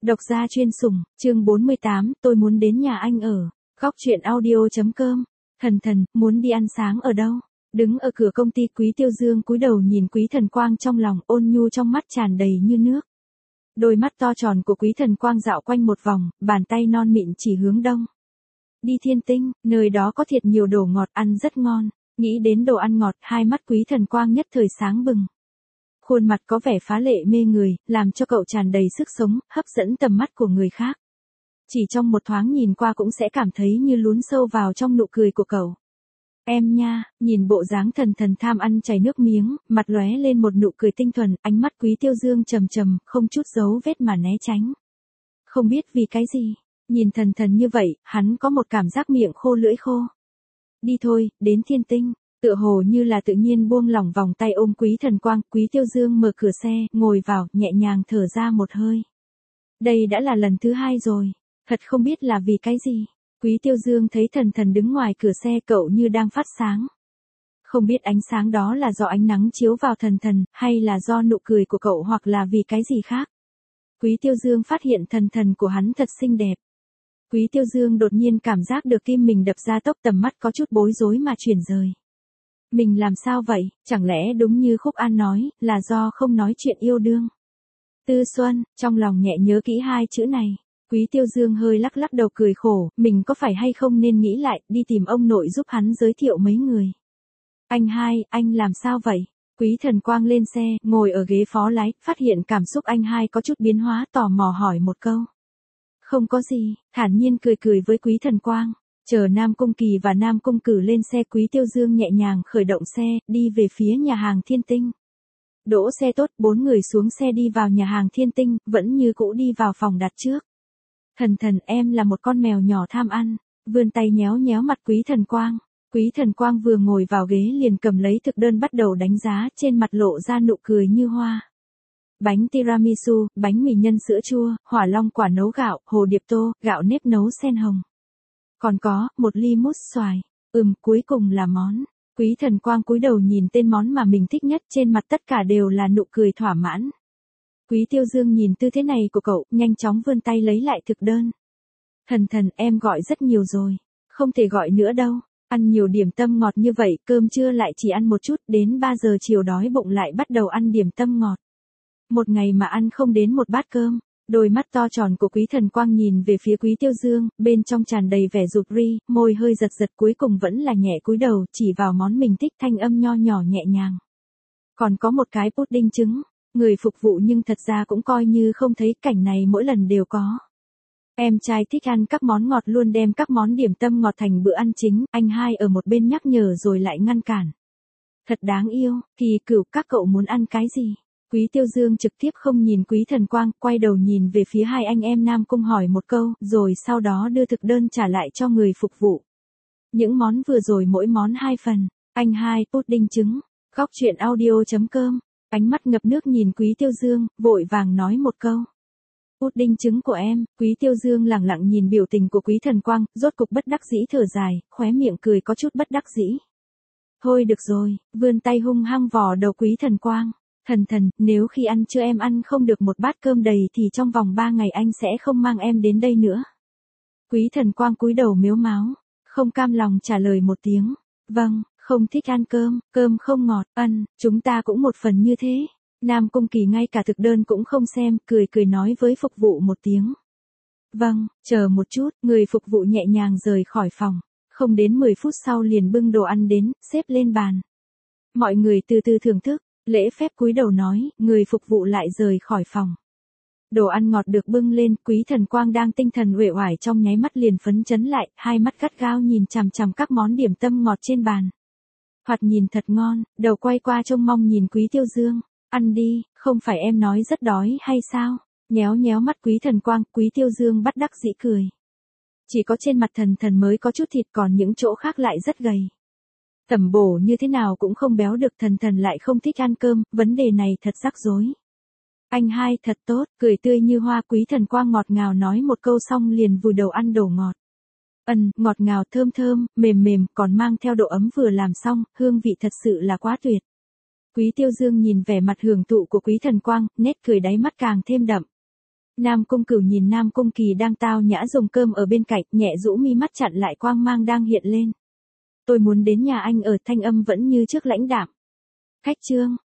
Độc gia chuyên sủng, chương 48, tôi muốn đến nhà anh ở. Góc truyện audio.com. Thần, muốn đi ăn sáng ở đâu? Đứng ở cửa công ty Quý Tiêu Dương cúi đầu nhìn Quý Thần Quang trong lòng, ôn nhu trong mắt tràn đầy như nước. Đôi mắt to tròn của Quý Thần Quang dạo quanh một vòng, bàn tay non mịn chỉ hướng đông. Đi Thiên Tinh, nơi đó có thiệt nhiều đồ ngọt ăn rất ngon. Nghĩ đến đồ ăn ngọt, hai mắt Quý Thần Quang nhất thời sáng bừng. Khuôn mặt có vẻ phá lệ mê người, làm cho cậu tràn đầy sức sống, hấp dẫn tầm mắt của người khác. Chỉ trong một thoáng nhìn qua cũng sẽ cảm thấy như lún sâu vào trong nụ cười của cậu. Em nha, nhìn bộ dáng thần tham ăn chảy nước miếng, mặt lóe lên một nụ cười tinh thuần, ánh mắt Quý Tiêu Dương trầm, không chút dấu vết mà né tránh. Không biết vì cái gì, nhìn thần như vậy, hắn có một cảm giác miệng khô lưỡi khô. Đi thôi, đến Thiên Tinh. Tựa hồ như là tự nhiên buông lỏng vòng tay ôm Quý Thần Quang, Quý Tiêu Dương mở cửa xe, ngồi vào, nhẹ nhàng thở ra một hơi. Đây đã là lần thứ 2 rồi, thật không biết là vì cái gì. Quý Tiêu Dương thấy thần đứng ngoài cửa xe cậu như đang phát sáng. Không biết ánh sáng đó là do ánh nắng chiếu vào thần, hay là do nụ cười của cậu hoặc là vì cái gì khác. Quý Tiêu Dương phát hiện thần của hắn thật xinh đẹp. Quý Tiêu Dương đột nhiên cảm giác được tim mình đập ra tốc, tầm mắt có chút bối rối mà chuyển rời. Mình làm sao vậy, chẳng lẽ đúng như Khúc An nói, là do không nói chuyện yêu đương. Tư Xuân, trong lòng nhẹ nhớ kỹ hai chữ này. Quý Tiêu Dương hơi lắc đầu cười khổ, mình có phải hay không nên nghĩ lại, đi tìm ông nội giúp hắn giới thiệu mấy người. Anh hai, anh làm sao vậy? Quý Thần Quang lên xe, ngồi ở ghế phó lái, phát hiện cảm xúc anh hai có chút biến hóa, tò mò hỏi một câu. Không có gì, thản nhiên cười với Quý Thần Quang. Chờ Nam Cung Kỳ và Nam Cung Cử lên xe, Quý Tiêu Dương nhẹ nhàng khởi động xe, đi về phía nhà hàng Thiên Tinh. Đỗ xe tốt, 4 người xuống xe đi vào nhà hàng Thiên Tinh, vẫn như cũ đi vào phòng đặt trước. Thần, em là một con mèo nhỏ tham ăn, vươn tay nhéo mặt Quý Thần Quang. Quý Thần Quang vừa ngồi vào ghế liền cầm lấy thực đơn bắt đầu đánh giá, trên mặt lộ ra nụ cười như hoa. Bánh tiramisu, bánh mì nhân sữa chua, hỏa long quả nấu gạo, hồ điệp tô, gạo nếp nấu sen hồng. Còn có, một ly mousse xoài. Cuối cùng là món. Quý Thần Quang cúi đầu nhìn tên món mà mình thích nhất, trên mặt tất cả đều là nụ cười thỏa mãn. Quý Tiêu Dương nhìn tư thế này của cậu, nhanh chóng vươn tay lấy lại thực đơn. Thần, em gọi rất nhiều rồi. Không thể gọi nữa đâu. Ăn nhiều điểm tâm ngọt như vậy, cơm trưa lại chỉ ăn một chút, đến 3 giờ chiều đói bụng lại bắt đầu ăn điểm tâm ngọt. Một ngày mà ăn không đến một bát cơm. Đôi mắt to tròn của Quý Thần Quang nhìn về phía Quý Tiêu Dương, bên trong tràn đầy vẻ rụt ri, môi hơi giật cuối cùng vẫn là nhẹ cúi đầu, chỉ vào món mình thích, thanh âm nho nhỏ nhẹ nhàng. Còn có một cái pudding trứng, người phục vụ nhưng thật ra cũng coi như không thấy, cảnh này mỗi lần đều có. Em trai thích ăn các món ngọt luôn đem các món điểm tâm ngọt thành bữa ăn chính, anh hai ở một bên nhắc nhở rồi lại ngăn cản. Thật đáng yêu, Kỳ Cửu, các cậu muốn ăn cái gì? Quý Tiêu Dương trực tiếp không nhìn Quý Thần Quang, quay đầu nhìn về phía hai anh em Nam Cung hỏi một câu, rồi sau đó đưa thực đơn trả lại cho người phục vụ. Những món vừa rồi mỗi món 2 phần, anh hai, pudding trứng. Góc truyện audio.com, ánh mắt ngập nước nhìn Quý Tiêu Dương, vội vàng nói một câu. Pudding trứng của em. Quý Tiêu Dương lẳng lặng nhìn biểu tình của Quý Thần Quang, rốt cục bất đắc dĩ thở dài, khóe miệng cười có chút bất đắc dĩ. Thôi được rồi, vươn tay hung hăng vò đầu Quý Thần Quang. Thần, nếu khi ăn trưa em ăn không được một bát cơm đầy thì trong vòng 3 ngày anh sẽ không mang em đến đây nữa. Quý Thần Quang cúi đầu mếu máo, không cam lòng trả lời một tiếng. Vâng, không thích ăn cơm không ngọt, chúng ta cũng một phần như thế. Nam Cung Kỳ ngay cả thực đơn cũng không xem, cười nói với phục vụ một tiếng. Vâng, chờ một chút, người phục vụ nhẹ nhàng rời khỏi phòng. Không đến 10 phút sau liền bưng đồ ăn đến, xếp lên bàn. Mọi người từ từ thưởng thức. Lễ phép cúi đầu nói, người phục vụ lại rời khỏi phòng. Đồ ăn ngọt được bưng lên, Quý Thần Quang đang tinh thần uể oải trong nháy mắt liền phấn chấn lại, hai mắt gắt gao nhìn chằm các món điểm tâm ngọt trên bàn. Thoạt nhìn thật ngon, đầu quay qua trông mong nhìn Quý Tiêu Dương. Ăn đi, không phải em nói rất đói hay sao? Nhéo mắt Quý Thần Quang, Quý Tiêu Dương bắt đắc dĩ cười. Chỉ có trên mặt thần mới có chút thịt, còn những chỗ khác lại rất gầy. Tẩm bổ như thế nào cũng không béo được, thần lại không thích ăn cơm, vấn đề này thật rắc rối. Anh hai thật tốt, cười tươi như hoa. Quý Thần Quang ngọt ngào nói một câu xong liền vùi đầu ăn đồ ngọt. Ngọt ngào thơm, mềm, còn mang theo độ ấm vừa làm xong, hương vị thật sự là quá tuyệt. Quý Tiêu Dương nhìn vẻ mặt hưởng thụ của Quý Thần Quang, nét cười đáy mắt càng thêm đậm. Nam Cung Cửu nhìn Nam Cung Kỳ đang tao nhã dùng cơm ở bên cạnh, nhẹ rũ mi mắt chặn lại quang mang đang hiện lên. Tôi muốn đến nhà anh ở, thanh âm vẫn như trước lãnh đạm. Khách Trương,